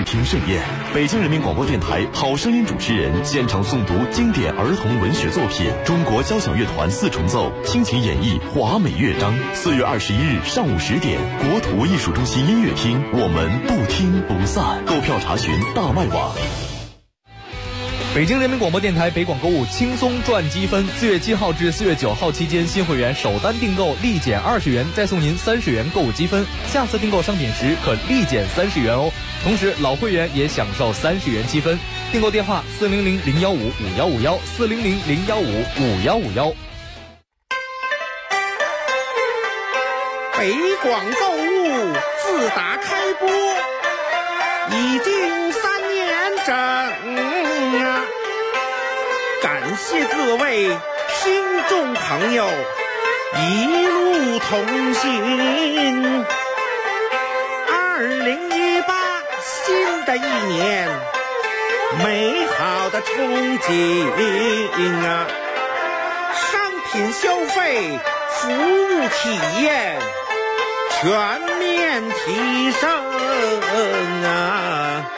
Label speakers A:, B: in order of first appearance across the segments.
A: 听盛宴。北京人民广播电台好声音主持人现场诵读经典儿童文学作品，中国交响乐团4重奏倾情演绎华美乐章。4月21日上午10点，国土艺术中心音乐厅，我们不听不散。购票查询大麦网。
B: 北京人民广播电台北广购物轻松赚积分，4月7号至4月9号期间，新会员首单订购立减20元，再送您30元购物积分，下次订购商品时可立减30元哦。同时老会员也享受30元积分。订购电话400-015-5151，400-015-5151。
C: 北广购物自打开播已经3年整啊，感谢各位听众朋友一路同行。2018新的一年，美好的憧憬啊，商品消费服务体验全面提升啊！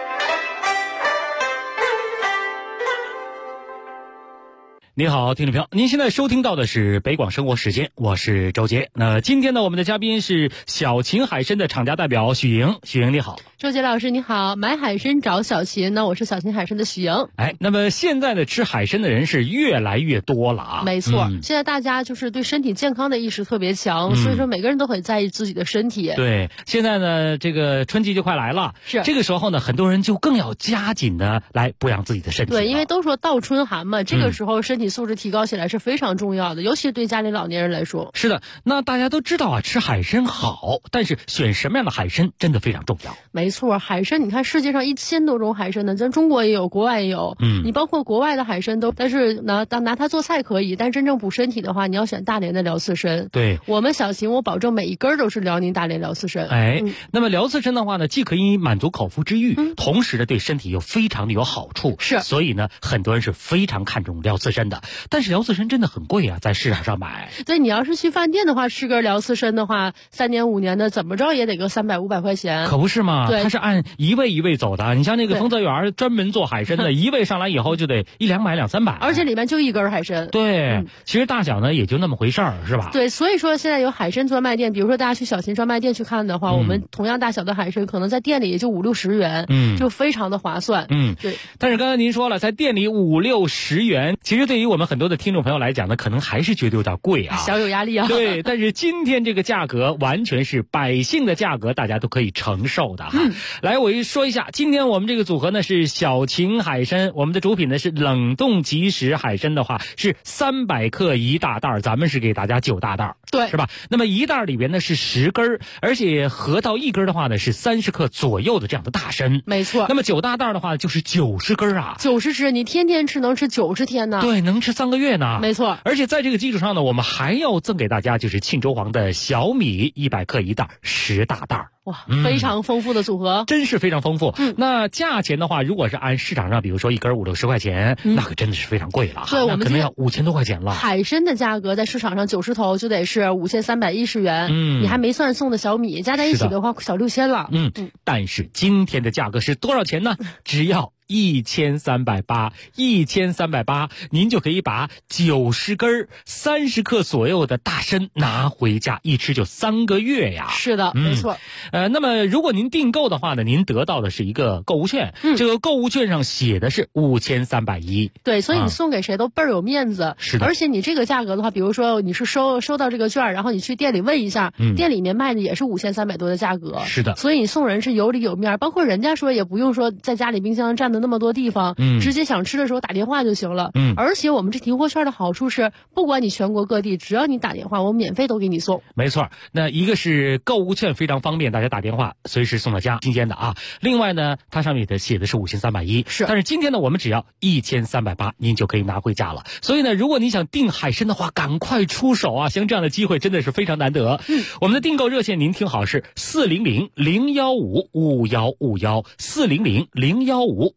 D: 您好，听众朋友，您现在收听到的是北广生活时间，我是周杰。那今天呢，我们的嘉宾是小秦海参的厂家代表许莹。许莹你好。
E: 周杰老师你好，买海参找小秦，那我是小秦海参的许莹。
D: 那么现在的吃海参的人是越来越多了啊。
E: 没错，现在大家就是对身体健康的意识特别强，所以说每个人都很在意自己的身体。
D: 对，现在呢，这个春季就快来了，
E: 是
D: 这个时候呢，很多人就更要加紧的来保养自己的身体。
E: 对，因为都说倒春寒嘛，这个时候身体素质提高起来是非常重要的，尤其是对家里老年人来说。
D: 是的，那大家都知道啊，吃海参好，但是选什么样的海参真的非常重要。
E: 没错，海参你看世界上1000多种海参呢，咱中国也有，国外也有。你包括国外的海参都，但是拿它做菜可以，但真正补身体的话，你要选大连的辽刺参。
D: 对，
E: 我们小秦我保证每一根都是辽宁大连辽刺参。
D: 那么辽刺参的话呢，既可以满足口腹之欲，同时呢对身体又非常的有好处。
E: 是，
D: 所以呢很多人是非常看重辽刺参的。但是辽刺参真的很贵啊，在市场上买。
E: 对，你要是去饭店的话，吃根辽刺参的话，3年5年的怎么着也得个300、500块钱。
D: 可不是嘛？
E: 对，
D: 它是按一位一位走的。你像那个丰泽园专门做海参的，一位上来以后就得100-200、300，
E: 而且里面就一根海参。
D: 对，其实大小呢也就那么回事儿，是吧？
E: 对，所以说现在有海参专卖店，比如说大家去小秦专卖店去看的话，我们同样大小的海参可能在店里也就50-60元，就非常的划算。对。
D: 但是刚才您说了，在店里50-60元，其实对于我们很多的听众朋友来讲呢，可能还是觉得有点贵啊，
E: 小有压力啊。
D: 对，但是今天这个价格完全是百姓的价格，大家都可以承受的哈。来，我说一下，今天我们这个组合呢是小秦海参，我们的主品呢是冷冻即食海参的话是300克1大袋，咱们是给大家9大袋，
E: 对，
D: 是吧？那么1袋里边呢是10根，而且合到1根的话呢是30克左右的这样的大参。
E: 没错。
D: 那么9大袋的话就是90根啊
E: ，90只，你天天吃能吃90天呢。
D: 对，能吃3个月呢。
E: 没错。
D: 而且在这个基础上呢，我们还要赠给大家就是庆州黄的小米100克1袋，10大袋。
E: 哇，非常丰富的组合，
D: 真是非常丰富。那价钱的话，如果是按市场上，比如说1根50-60块钱，那可真的是非常贵了。
E: 对，我们
D: 可能要5000多块钱了。
E: 海参的价格在市场上90头就得是5310元，你还没算送的小米，加在一起的话小6000了。
D: 但是今天的价格是多少钱呢？只要1380，1380，您就可以把90根30克左右的大参拿回家，一吃就3个月呀。
E: 是的，没错。
D: 那么如果您订购的话呢，您得到的是一个购物券，这个购物券上写的是5310。
E: 对，所以你送给谁都倍儿有面子。
D: 是的。
E: 而且你这个价格的话，比如说你是收到这个券，然后你去店里问一下，店里面卖的也是5300多的价格。
D: 是的。
E: 所以你送人是有理有面，包括人家说也不用说在家里冰箱占的那么多地方，直接想吃的时候打电话就行了。而且我们这提货券的好处是，不管你全国各地，只要你打电话，我免费都给你送。
D: 没错，那一个是购物券非常方便，大家打电话随时送到家，新鲜的啊。另外呢，它上面写的是5310，但是今天呢，我们只要1380，您就可以拿回家了。所以呢，如果你想订海参的话，赶快出手啊！像这样的机会真的是非常难得。我们的订购热线您听好是400-015-5151，400-015-5151。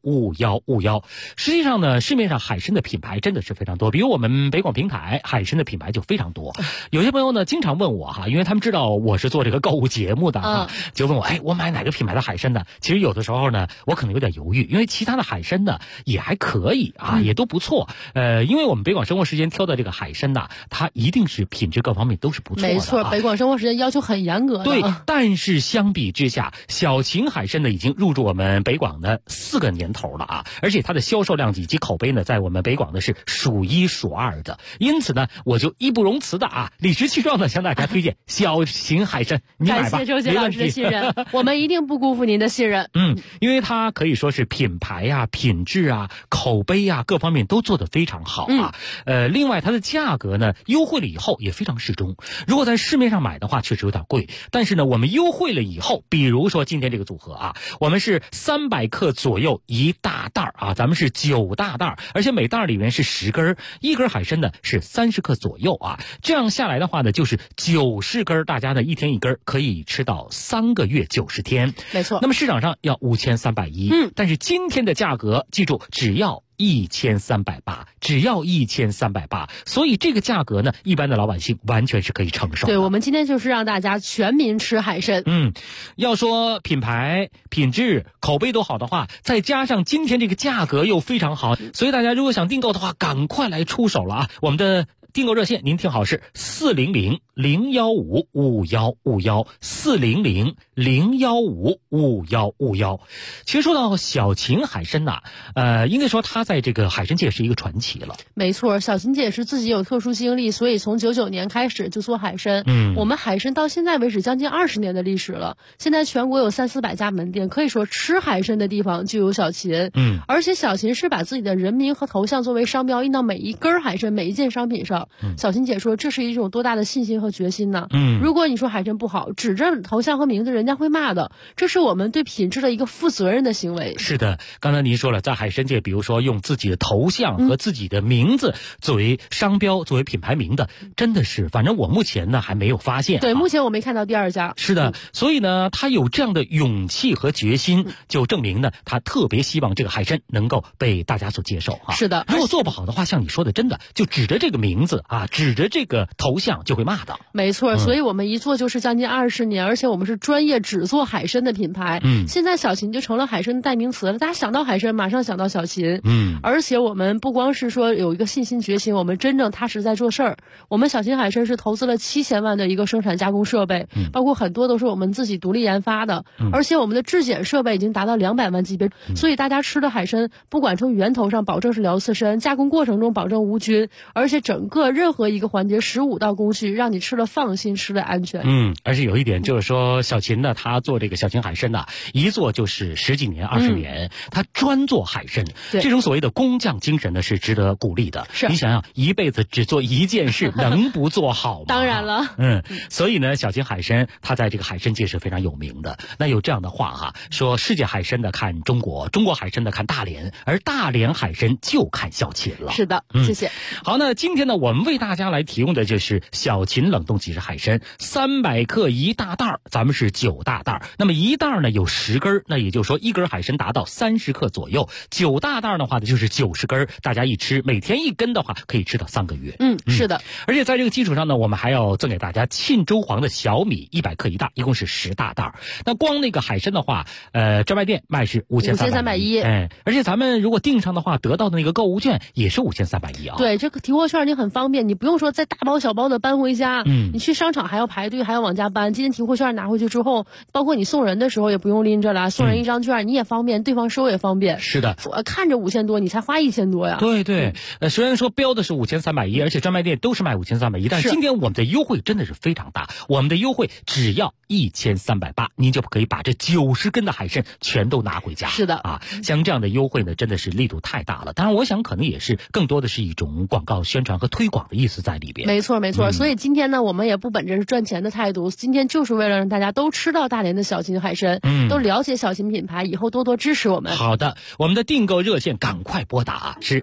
D: 5151。实际上呢，市面上海参的品牌真的是非常多，比如我们北广平台海参的品牌就非常多。有些朋友呢经常问我因为他们知道我是做这个购物节目的就问我我买哪个品牌的海参呢？其实有的时候呢我可能有点犹豫，因为其他的海参呢也还可以也都不错。因为我们北广生活时间挑的这个海参呢，它一定是品质各方面都是不错的。
E: 没错，北广生活时间要求很严格的。
D: 对，但是相比之下，小秦海参呢已经入驻我们北广的4个年头了而且它的销售量以及口碑呢，在我们北广呢是数一数二的。因此呢，我就义不容辞的理直气壮的向大家推荐小秦海参，你买吧。
E: 感谢周杰老师的信任，我们一定不辜负您的信任。
D: 因为它可以说是品牌品质口碑各方面都做得非常好另外它的价格呢优惠了以后也非常适中。如果在市面上买的话确实有点贵，但是呢我们优惠了以后，比如说今天这个组合我们是300克左右一大袋咱们是9大袋，而且每袋里面是10根，一根海参呢是30克左右这样下来的话呢就是90根，大家呢一天一根，可以吃到3个月90天。
E: 没错。
D: 那么市场上要5310，但是今天的价格记住只要1380，只要1380，所以这个价格呢，一般的老百姓完全是可以承受的。
E: 对，我们今天就是让大家全民吃海参。
D: 要说品牌、品质、口碑都好的话，再加上今天这个价格又非常好，所以大家如果想订购的话，赶快来出手了我们的订购热线您听好是400-015-5151，400-015-5151。其实说到小秦海参应该说它在这个海参界是一个传奇了。
E: 没错，小秦姐是自己有特殊经历，所以从99年开始就做海参。我们海参到现在为止将近20年的历史了，现在全国有300-400家门店，可以说吃海参的地方就有小秦。而且小秦是把自己的人名和头像作为商标印到每一根海参每一件商品上。小秦姐说这是一种多大的信心和决心呢？如果你说海参不好，指着头像和名字人家会骂的，这是我们对品质的一个负责任的行为。
D: 是的，刚才您说了，在海参界比如说用自己的头像和自己的名字作为商标作为品牌名的，真的是反正我目前呢还没有发现。
E: 对，目前我没看到第二家。
D: 是的，所以呢他有这样的勇气和决心，就证明呢他特别希望这个海参能够被大家所接受
E: 是的，
D: 如果做不好的话，像你说的，真的就指着这个名字指着这个头像就会骂的。
E: 没错，所以我们一做就是将近20年，而且我们是专业只做海参的品牌。现在小秦就成了海参的代名词了，大家想到海参马上想到小秦。而且我们不光是说有一个信心决心，我们真正踏实在做事儿。我们小秦海参是投资了7000万的一个生产加工设备，包括很多都是我们自己独立研发的，而且我们的质检设备已经达到200万级别，所以大家吃的海参不管从源头上保证是辽刺参，加工过程中保证无菌，而且整个任何一个环节15道工序，让你吃了放心，吃了安全。
D: 而且有一点就是说，小秦呢，他做这个小秦海参一做就是10几年、20年，他专做海参，这种所谓的工匠精神呢是值得鼓励的。你想想，一辈子只做一件事，能不做好吗？
E: 当然了。
D: 所以呢，小秦海参他在这个海参界是非常有名的。那有这样的话说世界海参的看中国，中国海参的看大连，而大连海参就看小秦了。
E: 是的，谢谢。
D: 好，那今天呢，我们为大家来提供的就是小秦冷冻即食海参，300克一大袋，咱们是9大袋。那么一袋呢有10根，那也就是说一根海参达到30克左右，9大袋的话呢就是90根，大家一吃每天1根的话可以吃到3个月。
E: 是的。
D: 而且在这个基础上呢，我们还要赠给大家沁州黄的小米100克一袋，一共是10大袋。那光那个海参的话，专卖店卖是5310，而且咱们如果订上的话，得到的那个购物券也是5310
E: 对，这个提货券你很方便，你不用说再大包小包的搬回家，你去商场还要排队，还要往家搬。今天提货券拿回去之后，包括你送人的时候也不用拎着了，送人一张券你也方便，对方收也方便。
D: 是的，
E: 看着5000多，你才花1000多呀。
D: 对，虽然说标的是5310，而且专卖店都是卖5310，但是今天我们的优惠真的是非常大，我们的优惠只要1380，您就可以把这90根的海参全都拿回家。
E: 是的
D: 像这样的优惠呢，真的是力度太大了。当然，我想可能也是更多的是一种广告宣传和推广的意思在里边。
E: 没错，所以今天呢，我们也不本着是赚钱的态度，今天就是为了让大家都吃吃到大连的小秦海参，都了解小秦品牌，以后多多支持我们。
D: 好的，我们的订购热线赶快拨打，是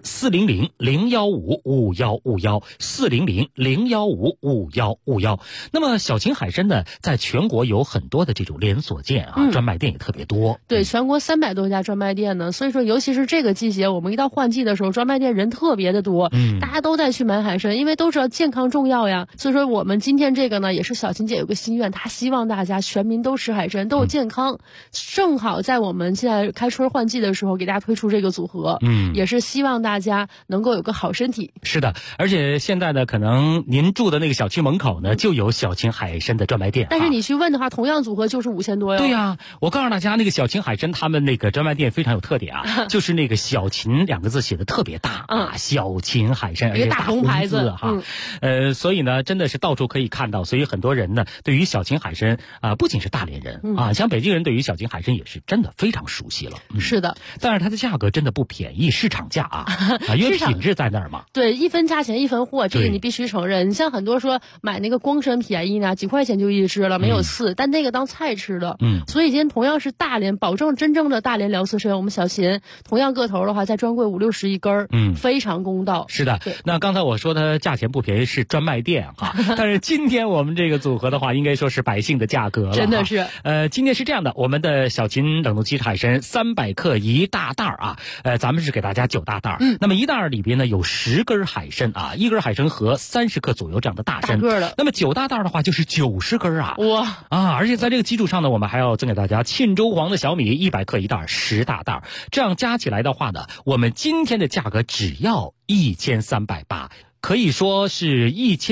D: 400-015-5151，400-015-5151。那么小秦海参呢，在全国有很多的这种连锁店啊，专卖店也特别多。
E: 对，全国300多家专卖店呢，所以说尤其是这个季节，我们一到换季的时候，专卖店人特别的多，大家都在去买海参，因为都知道健康重要呀。所以说我们今天这个呢，也是小秦姐有个心愿，她希望大家全民都吃海参，都有健康。正好在我们现在开春换季的时候，给大家推出这个组合，也是希望大家能够有个好身体。
D: 是的，而且现在呢，可能您住的那个小区门口呢，就有小秦海参的专卖店。
E: 但是你去问的话，同样组合就是5000多哟。
D: 对呀，我告诉大家，那个小秦海参他们那个专卖店非常有特点啊，就是那个小秦2个字写的特别大啊，小秦海参，而且大红牌子哈。所以呢，真的是到处可以看到，所以很多人呢，对于小秦海参不仅是大连人啊，像北京人对于小秦海参也是真的非常熟悉了。
E: 是的，
D: 但是它的价格真的不便宜，市场价啊，因为品质在那儿嘛。
E: 对，一分价钱一分货，这个你必须承认。你像很多说买那个光参便宜呢，几块钱就一只了，没有刺，但那个当菜吃的。所以今天同样是大连，保证真正的大连辽刺参，我们小秦同样个头的话，在专柜50-60一根，非常公道。
D: 是的，那刚才我说它价钱不便宜是专卖店哈，但是今天我们这个组合的话，应该说是百姓的价格了。
E: 真的是。
D: 今天是这样的，我们的小秦冷冻鸡海参300克1大袋啊，咱们是给大家9大袋。那么1袋里边呢有10根海参啊，一根海参和30克左右这样的大参。
E: 大个的。
D: 那么9大袋的话就是90根啊。
E: 哇
D: 啊！而且在这个基础上呢，我们还要赠给大家沁州黄的小米100克1袋10大袋，这样加起来的话呢，我们今天的价格只要1380。可以说是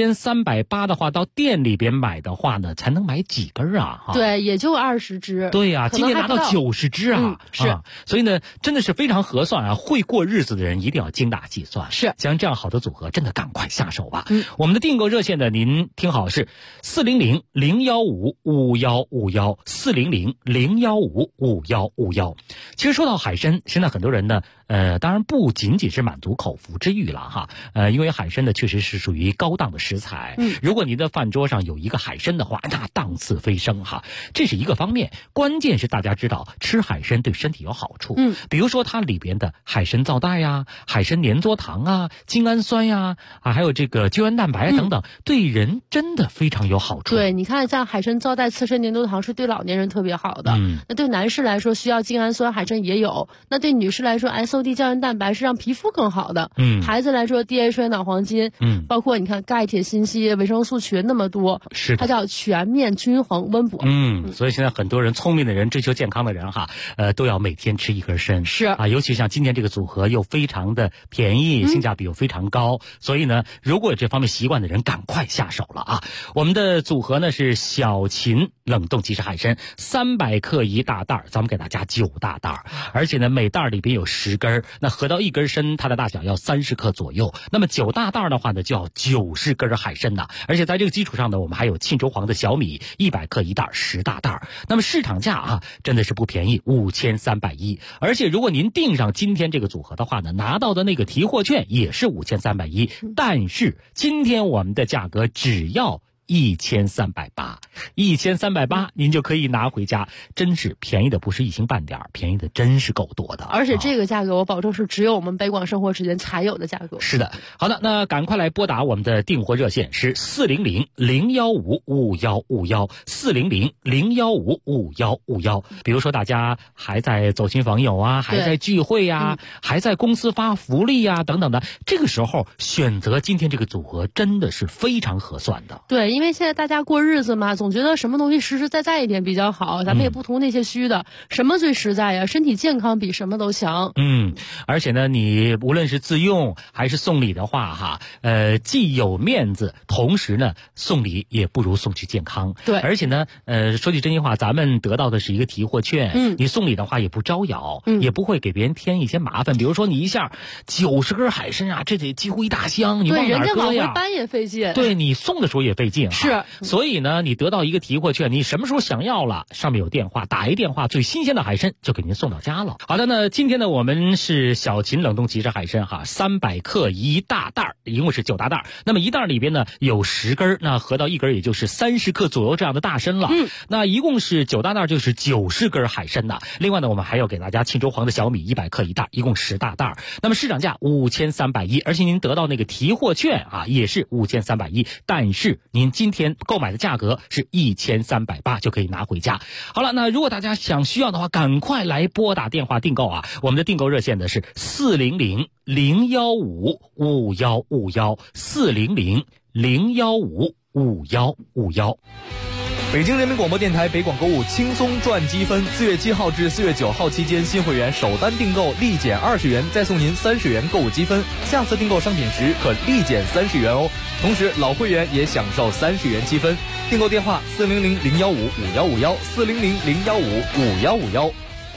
D: 1380的话，到店里边买的话呢，才能买几根啊？
E: 对，也就20只。
D: 对呀，今天拿到90只啊！
E: 是，
D: 所以呢，真的是非常合算啊！会过日子的人一定要精打细算。
E: 是，
D: 像这样好的组合，真的赶快下手吧。我们的订购热线呢，您听好是400-015-5151，400-015-5151。其实说到海参，现在很多人呢，当然不仅仅是满足口腹之欲了哈，因为海参呢确实是属于高档的食材。如果您的饭桌上有一个海参的话，那档次飞升哈，这是一个方面。关键是大家知道吃海参对身体有好处，比如说它里边的海参皂带呀、海参粘唑糖啊、精氨酸呀还有这个胶原蛋白等等，对人真的非常有好处。
E: 对，你看像海参皂带、刺参粘唑糖是对老年人特别好的。那对男士来说需要精氨酸，海参也有；那对女士来说 SOD 胶原蛋白是让皮肤更好的。孩子来说 DHA 脑黄金，包括你看钙、铁、锌、硒、维生素群那么多，
D: 是
E: 它叫全面均衡温补。
D: 所以现在很多人聪明的人、追求健康的人哈，都要每天吃一根参。
E: 是
D: 啊，尤其像今天这个组合又非常的便宜，性价比又非常高，所以呢，如果有这方面习惯的人，赶快下手了啊！我们的组合呢是小秦冷冻即食海参300克1大袋，咱们给大家9大袋，而且呢每袋里边有10根，那合到一根参，它的大小要30克左右。那么9大袋的话呢，就要90根海参呐，而且在这个基础上呢，我们还有沁州黄的小米100克1袋10大袋。那么市场价啊，真的是不便宜，5310。而且如果您订上今天这个组合的话呢，拿到的那个提货券也是5310，但是今天我们的价格只要1380，1380您就可以拿回家，真是便宜的不是一星半点，便宜的真是够多的。
E: 而且这个价格我保证是只有我们北广生活时间才有的价格。
D: 是的，好的，那赶快来拨打我们的订货热线是400-015-5151，400-015-5151。比如说大家还在走亲访友啊，还在聚会啊，还在公司发福利啊等等的，这个时候选择今天这个组合真的是非常合算的。
E: 对，因为现在大家过日子嘛，总觉得什么东西实实在在一点比较好，咱们也不图那些虚的，什么最实在呀？身体健康比什么都强。
D: 而且呢，你无论是自用还是送礼的话哈，既有面子，同时呢送礼也不如送去健康。
E: 对，
D: 而且呢，说句真心话，咱们得到的是一个提货券，你送礼的话也不招摇，也不会给别人添一些麻烦。比如说你一下90根海参啊，这得几乎一大箱，你往哪儿搁呀？
E: 对，人家往回搬也费劲。
D: 对，你送的时候也费劲。 命。
E: 是，
D: 所以呢，你得到一个提货券，你什么时候想要了，上面有电话，打一电话，最新鲜的海参就给您送到家了。好的，那今天呢，我们是小秦冷冻即食海参300克一大袋，一共是9大袋。那么一袋里边呢有10根，那合到一根也就是30克左右这样的大参了。那一共是9大袋，就是90根海参呢。另外呢，我们还要给大家庆州黄的小米100克一袋，一共10大袋。那么市场价5310，而且您得到那个提货券也是5310，但是您今天购买的价格是1380就可以拿回家。好了，那如果大家需要的话，赶快来拨打电话订购我们的订购热线的是400-015-5151，400-015-5151。
B: 北京人民广播电台北广购物轻松赚积分，4月7号至4月9号期间，新会员首单订购立减20元，再送您30元购物积分，下次订购商品时可立减30元哦。同时老会员也享受30元积分。订购电话400-015-5151，400-015-5151。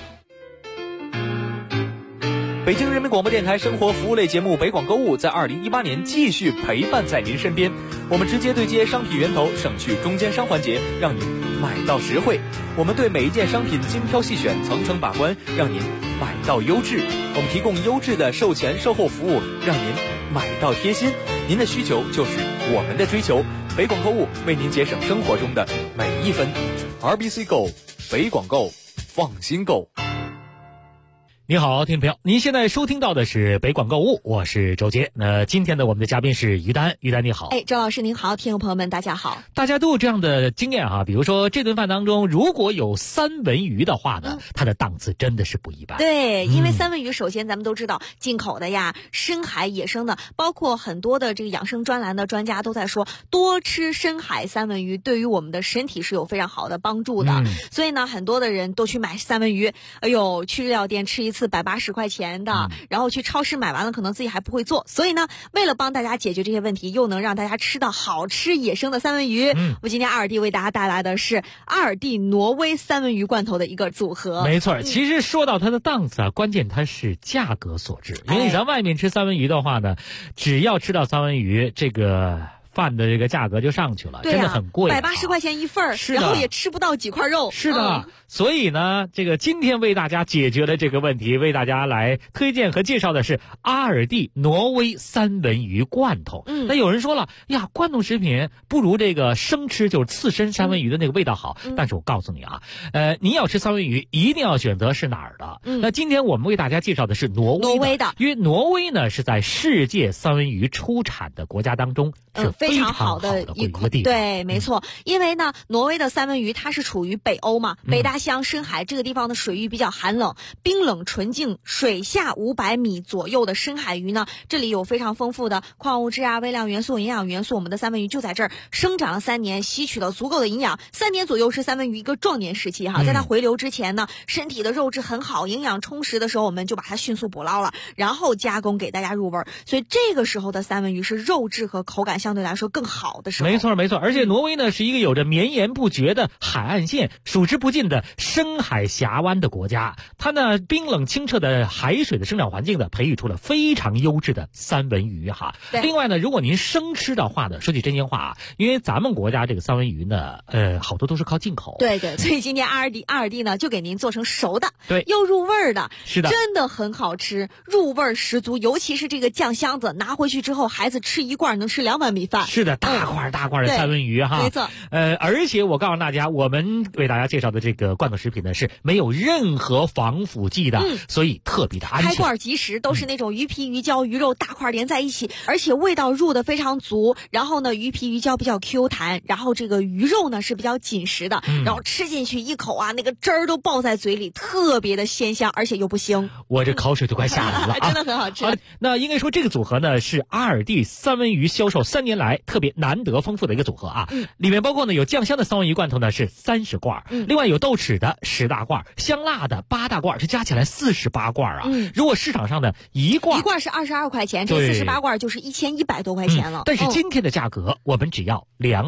B: 北京人民广播电台生活服务类节目北广购物在2018年继续陪伴在您身边。我们直接对接商品源头，省去中间商环节，让您买到实惠。我们对每一件商品精挑细选，层层把关，让您买到优质。我们提供优质的售前售后服务，让您买到贴心。您的需求就是我们的追求。北广购物为您节省生活中的每一分。RBC 购，北广购，放心购。
D: 你好，听众朋友，您现在收听到的是北广购物，我是周杰。那今天的我们的嘉宾是于丹，于丹你好。
F: 周老师您好，听众朋友们大家好。
D: 大家都有这样的经验比如说这顿饭当中如果有三文鱼的话呢，它的档次真的是不一般。
F: 对，因为三文鱼首先咱们都知道进口的呀，深海野生的，包括很多的这个养生专栏的专家都在说，多吃深海三文鱼对于我们的身体是有非常好的帮助的。所以呢，很多的人都去买三文鱼，去日料店吃一次180块钱的，然后去超市买完了可能自己还不会做。所以呢，为了帮大家解决这些问题，又能让大家吃到好吃野生的三文鱼，我今天阿尔蒂为大家带来的是阿尔蒂挪威三文鱼罐头的一个组合。
D: 没错，其实说到它的档次关键它是价格所致。因为咱外面吃三文鱼的话呢，只要吃到三文鱼，这个饭的这个价格就上去了，真的很贵
F: ，180块钱一份，然后也吃不到几块肉。
D: 是的，所以呢，这个今天为大家解决了这个问题，为大家来推荐和介绍的是阿尔蒂挪威三文鱼罐头。那有人说了呀，罐头食品不如这个生吃，就是刺身三文鱼的那个味道好。但是我告诉你你要吃三文鱼一定要选择是哪儿的。那今天我们为大家介绍的是挪威的，因为挪威呢是在世界三文鱼出产的国家当中是非常好的一个地方。
F: 对，没错。因为呢，挪威的三文鱼它是处于北欧嘛，北大西洋深海这个地方的水域比较寒冷，冰冷纯净，水下500米左右的深海鱼呢，这里有非常丰富的矿物质微量元素、营养元素。我们的三文鱼就在这儿生长了3年，吸取了足够的营养。3年左右是三文鱼一个壮年时期在它回流之前呢，身体的肉质很好，营养充实的时候，我们就把它迅速捕捞了，然后加工给大家入味。所以这个时候的三文鱼是肉质和口感相对来说更好的时候。
D: 没错没错，而且挪威呢是一个有着绵延不绝的海岸线、数之不尽的深海峡湾的国家。它呢冰冷清澈的海水的生长环境呢，培育出了非常优质的三文鱼另外呢，如果您生吃的话呢，说句真心话因为咱们国家这个三文鱼呢好多都是靠进口。
F: 对，所以今天阿尔蒂呢就给您做成熟的，
D: 对，
F: 又入味的，
D: 是的，
F: 真的很好吃，入味十足。尤其是这个酱箱子拿回去之后，孩子吃一罐能吃2碗米饭。
D: 是的，大块的三文鱼
F: 没错。
D: 而且我告诉大家，我们为大家介绍的这个罐头食品呢是没有任何防腐剂的，所以特别的安全。
F: 开罐即食，都是那种鱼皮鱼胶鱼肉大块连在一起，而且味道入的非常足。然后呢，鱼皮鱼胶比较 Q 弹，然后这个鱼肉呢是比较紧实的，然后吃进去一口那个汁儿都爆在嘴里，特别的鲜香，而且又不腥。
D: 我这口水都快下来了
F: 真的很好吃。
D: 那应该说这个组合呢是阿尔蒂三文鱼销售3年来特别难得丰富的一个组合里面包括呢有酱香的三文鱼罐头呢是30罐，另外有豆豉的10大罐，香辣的8大罐，这加起来48罐如果市场上的一罐
F: 是22块钱，这48罐就是1100多块钱了。
D: 但是今天的价格我们只要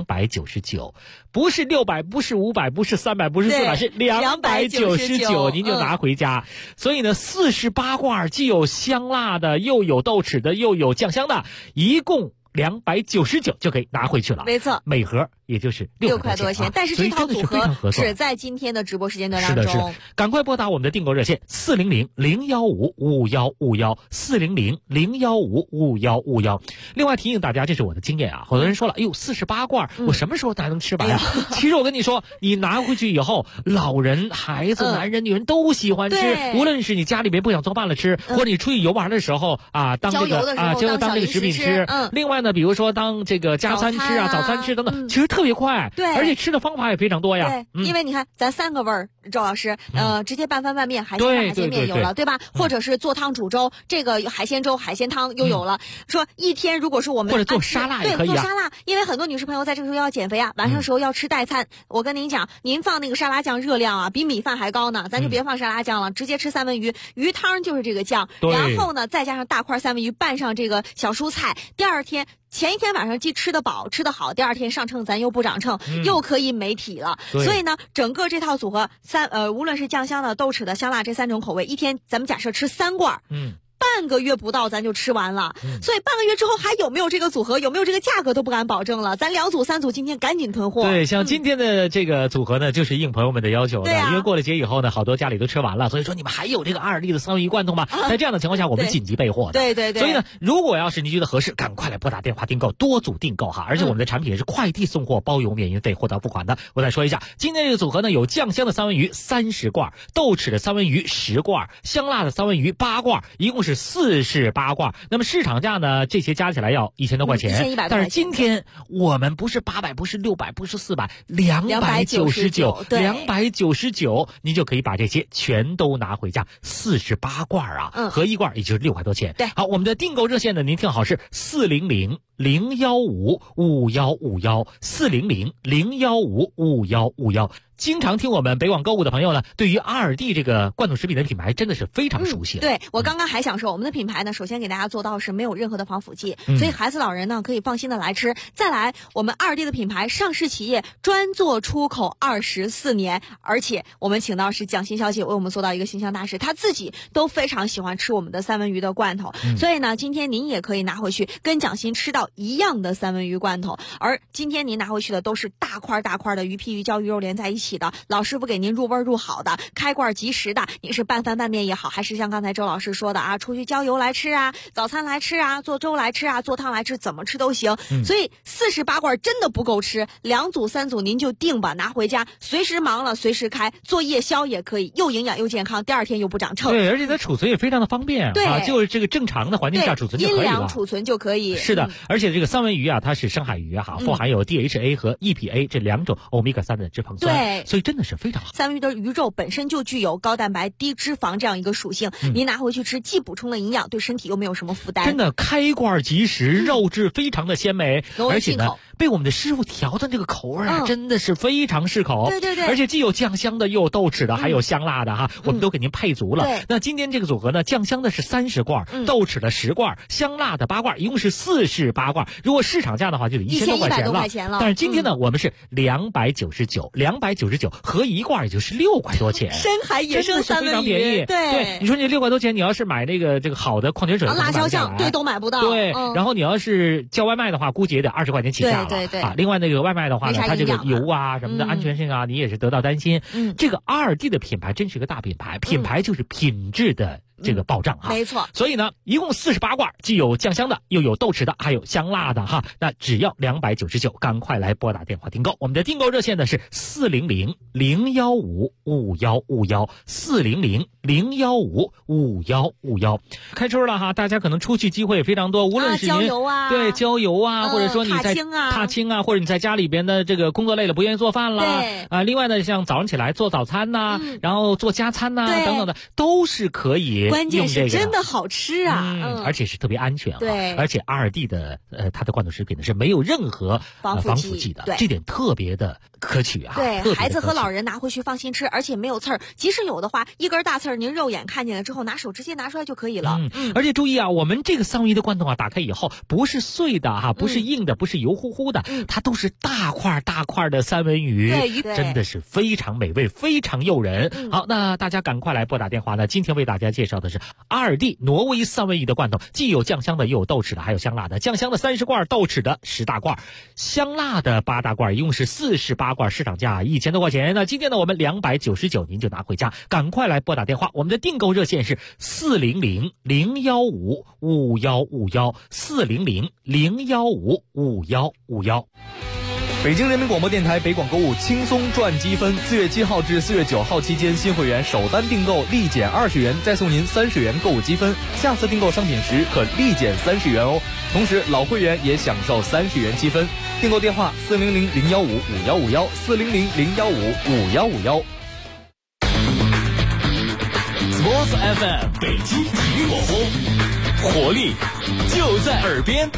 D: 299，不是600，不是500，不是300，不是400，是299，您就拿回家。所以呢，48罐既有香辣的，又有豆豉的，又有酱香的，一共 299就可以拿回去了。
F: 没错，
D: 每盒也就是6块多钱。
F: 但是这套组合只在今天的直播时间段当中。
D: 是的，赶快拨打我们的订购热线400-015-5151，400-015-5151。另外提醒大家，这是我的经验啊，好多人说了，哎呦，48罐我什么时候才能吃完呀？其实我跟你说，你拿回去以后，老人、孩子、男人、女人都喜欢吃，无论是你家里边不想做饭了吃，或者你出去游玩的时候啊，当这个当这个食品吃。另外呢，比如说当这个加餐吃啊、早餐吃等等，其实特别快，
F: 对，
D: 而且吃的方法也非常多呀。
F: 对，因为你看咱3个味儿，周老师，直接拌饭拌面，海鲜面有了，对吧？或者是做汤煮粥，这个海鲜粥、海鲜汤又有了。说一天如果是我们
D: 或者做沙拉也可以
F: 做沙拉，因为很多女士朋友在这个时候要减肥啊，晚上时候要吃代餐。我跟您讲，您放那个沙拉酱热量啊，比米饭还高呢，咱就别放沙拉酱了，直接吃三文鱼，鱼汤就是这个酱，然后呢再加上大块三文鱼，拌上这个小蔬菜，前一天晚上既吃得饱吃得好，第二天上秤咱又不长秤，又可以美体了。所以呢，整个这套组合无论是酱香的、豆豉的、香辣这3种口味，一天咱们假设吃3罐，半个月不到咱就吃完了，所以半个月之后还有没有这个组合，有没有这个价格都不敢保证了。咱2组3组今天赶紧囤货。
D: 对，像今天的这个组合呢，就是应朋友们的要求的，因为过了节以后呢，好多家里都吃完了，所以说你们还有这个2D的三文鱼罐头吗？在这样的情况下，我们紧急备货的。
F: 对。
D: 所以呢，如果要是您觉得合适，赶快来拨打电话订购，多组订购哈。而且我们的产品是快递送货，包邮免运费，货到付款的。我再说一下，今天这个组合呢，有酱香的三文鱼30罐，豆豉的三文鱼10罐，香辣的三文鱼8罐，一共是48罐。那么市场价呢，这些加起来要1000多块钱，但是今天我们不是800，不是600，不是400，299，299，您就可以把这些全都拿回家，48罐啊，合一罐也就是6块多钱。
F: 对，
D: 好，我们的订购热线呢，您听好是400-015-5151，400-015-5151。经常听我们北广购物的朋友呢，对于2D这个罐头食品的品牌真的是非常熟悉了。
F: 对，我刚刚还想说，我们的品牌呢，首先给大家做到是没有任何的防腐剂，所以孩子老人呢可以放心的来吃。再来，我们2D的品牌上市企业专做出口24年，而且我们请到是蒋欣小姐为我们做到一个形象大使，她自己都非常喜欢吃我们的三文鱼的罐头，所以呢，今天您也可以拿回去跟蒋欣吃到一样的三文鱼罐头。而今天您拿回去的都是大块大块的鱼皮、鱼胶、鱼肉连在一起的，老师傅给您入味入好的，开罐即食的，你是拌饭拌面也好，还是像刚才周老师说的啊，出去郊游来吃啊，早餐来吃啊，做粥来吃啊，做汤来吃，怎么吃都行。所以48罐真的不够吃，2组3组您就定吧，拿回家随时忙了随时开，做夜宵也可以，又营养又健康，第二天又不长秤。
D: 对，而且它储存也非常的方便，
F: 对
D: 啊，就是这个正常的环境下储存就可以了，
F: 阴凉储存就可以。
D: 是的，而且这个三文鱼啊，它是深海鱼啊，富含有 DHA 和 EPA 这2种欧米伽3的脂肪酸，
F: 对，
D: 所以真的是非常好。
F: 三文鱼的鱼肉本身就具有高蛋白、低脂肪这样一个属性，您拿回去吃，既补充了营养，对身体又没有什么负担。
D: 真的开罐即食，肉质非常的鲜美，而且呢，被我们的师傅调的这个口味啊，真的是非常适口。
F: 对，
D: 而且既有酱香的，又有豆豉的，还有香辣的哈，我们都给您配足了。那今天这个组合呢，酱香的是30罐，豆豉的10罐，香辣的8罐，一共是48罐。如果市场价的话，就得1000多块钱了。但是今天呢，我们是299，合一罐也就是6块多钱，
F: 深海野生三文鱼，
D: 非常便宜。对，你说你6块多钱，你要是买这个好的矿泉水、
F: 辣椒酱，对，都买不到。
D: 对，然后你要是叫外卖的话，估计也得20块钱起价了。
F: 对
D: 啊，另外那个外卖的话呢，它这个油啊什么的安全性啊，你也是得到担心。这个2D的品牌真是个大品牌，品牌就是品质的这个保障哈，
F: 没错。
D: 所以呢，一共48罐，既有酱香的，又有豆豉的，还有香辣的哈。那只要299，赶快来拨打电话订购。我们的订购热线呢是400-015-5151，400-015-5151。开春了哈，大家可能出去机会也非常多，无论是您对郊游啊，或者说你在踏青啊，或者你在家里边的这个工作累了不愿意做饭了啊。另外呢，像早上起来做早餐呐，然后做加餐呐等等的，都是可以。
F: 关键是真的好吃啊，
D: 而且是特别安全。
F: 对，
D: 而且2D的它的罐头食品呢是没有任何防腐剂的，这点特别的可取啊。
F: 对，孩子和老人拿回去放心吃，而且没有刺儿。即使有的话，一根大刺儿您肉眼看见了之后，拿手直接拿出来就可以了。
D: 而且注意啊，我们这个三文鱼的罐头啊，打开以后不是碎的哈，不是硬的，不是油乎乎的，它都是大块大块的三文鱼，真的是非常美味，非常诱人。好，那大家赶快来拨打电话呢，今天为大家介绍到的是阿尔蒂挪威三文鱼的罐头，既有酱香的，又有豆豉的，还有香辣的。酱香的30罐，豆豉的10大罐，香辣的8大罐，一共是48罐，市场价1000多块钱。那今天呢，我们299您就拿回家，赶快来拨打电话，我们的订购热线是400-015-5151，400-015-5151。
B: 北京人民广播电台北广购物轻松赚积分，4月7号至4月9号期间，新会员首单订购立减20元，再送您30元购物积分，下次订购商品时可立减30元哦。同时老会员也享受30元积分。订购电话400-015-5151，400-015-5151。
A: Sports FM 北京体育广播，活力就在耳边。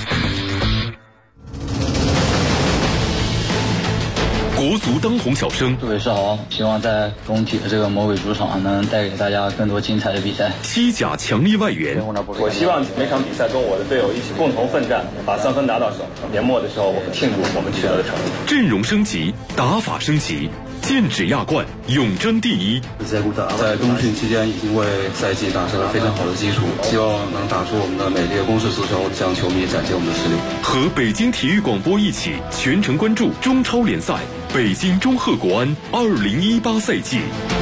A: 国足当红小生，
G: 各位是好，希望在工体的这个魔鬼主场能带给大家更多精彩的比赛。
A: 西甲强力外援，
H: 我希望每场比赛跟我的队友一起共同奋战，把3分拿到手。年末的时候，我们庆祝我们取得的成绩。
A: 阵容升级，打法升级，剑指亚冠，永争第一。
I: 在冬训期间已经为赛季打下了非常好的基础，希望能打出我们的美丽的攻势足球，向球迷展现我们的实力。
A: 和北京体育广播一起全程关注中超联赛北京中赫国安2018赛季。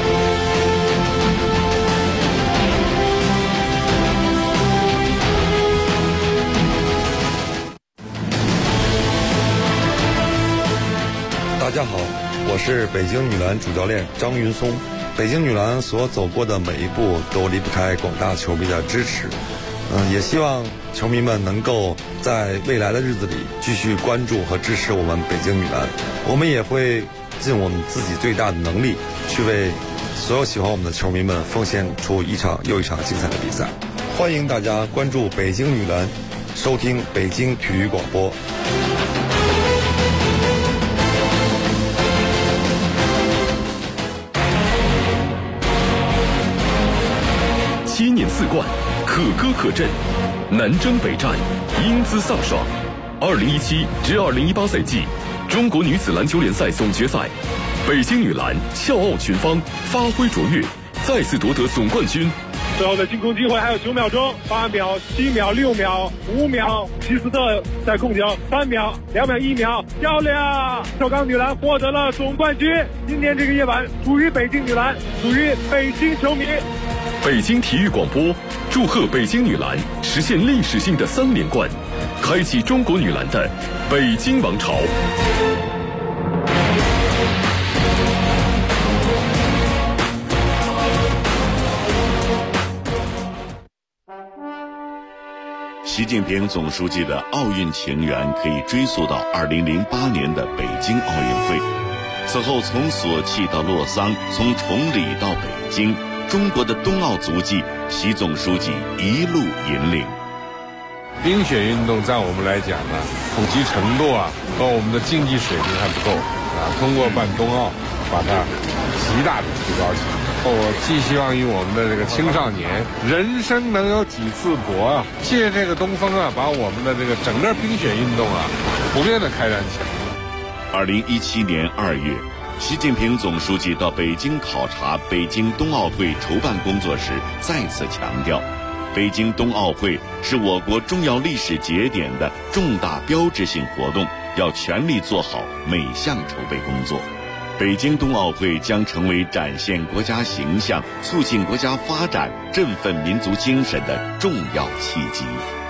J: 大家好，我是北京女篮主教练张云松。北京女篮所走过的每一步都离不开广大球迷的支持，也希望球迷们能够在未来的日子里继续关注和支持我们北京女篮。我们也会尽我们自己最大的能力，去为所有喜欢我们的球迷们奉献出一场又一场精彩的比赛。欢迎大家关注北京女篮，收听北京体育广播。
A: 7年4冠，可歌可阵，南征北战，英姿飒爽。2017至2018赛季中国女子篮球联赛总决赛，北京女篮笑傲群芳，发挥卓越，再次夺得总冠军。
K: 最后的进攻机会还有9秒钟，8秒、7秒、6秒、5秒，齐斯特在控球，3秒、2秒、1秒，漂亮！首钢女篮获得了总冠军。今天这个夜晚属于北京女篮，属于北京球迷。
A: 北京体育广播祝贺北京女篮实现历史性的3连冠，开启中国女篮的北京王朝。
L: 习近平总书记的奥运情缘可以追溯到2008年的北京奥运会。此后从索契到洛桑，从崇礼到北京，中国的冬奥足迹，习总书记一路引领。
M: 冰雪运动在我们来讲呢，普及程度和我们的竞技水平还不够通过办冬奥，把它极大的提高起来。我寄希望于我们的这个青少年，人生能有几次搏借这个东风把我们的这个整个冰雪运动普遍的开展起来。
L: 2017年2月，习近平总书记到北京考察北京冬奥会筹办工作时，再次强调，北京冬奥会是我国重要历史节点的重大标志性活动，要全力做好每项筹备工作。北京冬奥会将成为展现国家形象、促进国家发展、振奋民族精神的重要契机。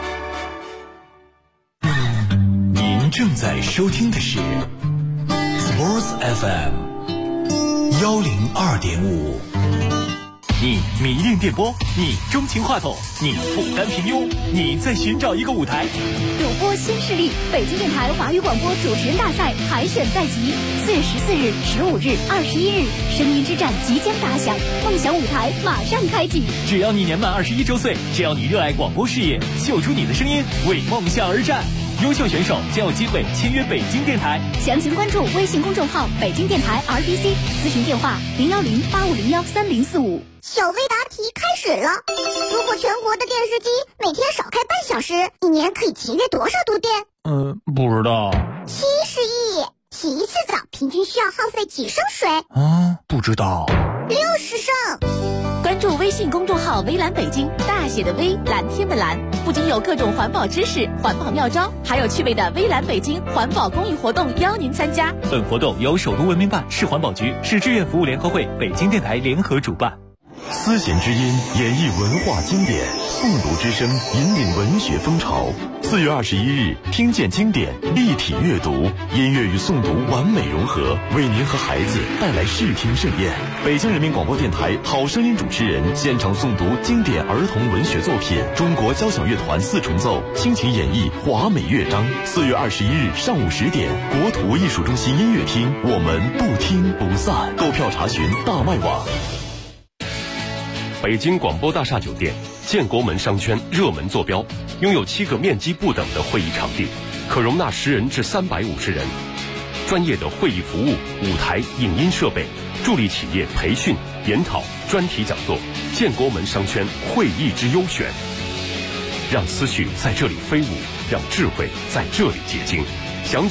A: 您正在收听的是 Sports FM 102.5。你迷恋电波，你钟情话筒，你不甘平庸，你在寻找一个舞台。
N: 主播新势力，北京电台华语广播主持人大赛海选在即，4月14日、15日、21日，声音之战即将打响，梦想舞台马上开启。
A: 只要你年满21周岁，只要你热爱广播事业，秀出你的声音，为梦想而战。优秀选手将有机会签约北京电台。
N: 详情关注微信公众号北京电台 RBC， 咨询电话010-8501-3045。
O: 小微答题开始了。如果全国的电视机每天少开半小时，一年可以节约多少度电？
B: 不知道。
O: 70亿。洗一次澡平均需要耗费几升水？
B: 不知道。
O: 60升。
N: 关注
P: 注微信公众号“微蓝北京”，大写的微，蓝天的蓝。不仅有各种环保知识、环保妙招，还有趣味的微蓝北京环保公益活动邀您参加。
Q: 本活动由首都文明办、市环保局、市志愿服务联合会、北京电台联合主办。
A: 丝弦之音演绎文化经典，诵读之声引领文学风潮。4月21日，听见经典，立体阅读，音乐与诵读完美融合，为您和孩子带来视听盛宴。北京人民广播电台好声音主持人现场诵读经典儿童文学作品，中国交响乐团4重奏倾情演绎华美乐章。4月21日上午10点，国土艺术中心音乐厅，我们不听不散。购票查询大麦网。
R: 北京广播大厦酒店建国门商圈热门坐标，拥有7个面积不等的会议场地，可容纳10人至350人。专业的会议服务、舞台、影音设备，助力企业培训、研讨、专题讲座。建国门商圈会议之优选，让思绪在这里飞舞，让智慧在这里结晶。详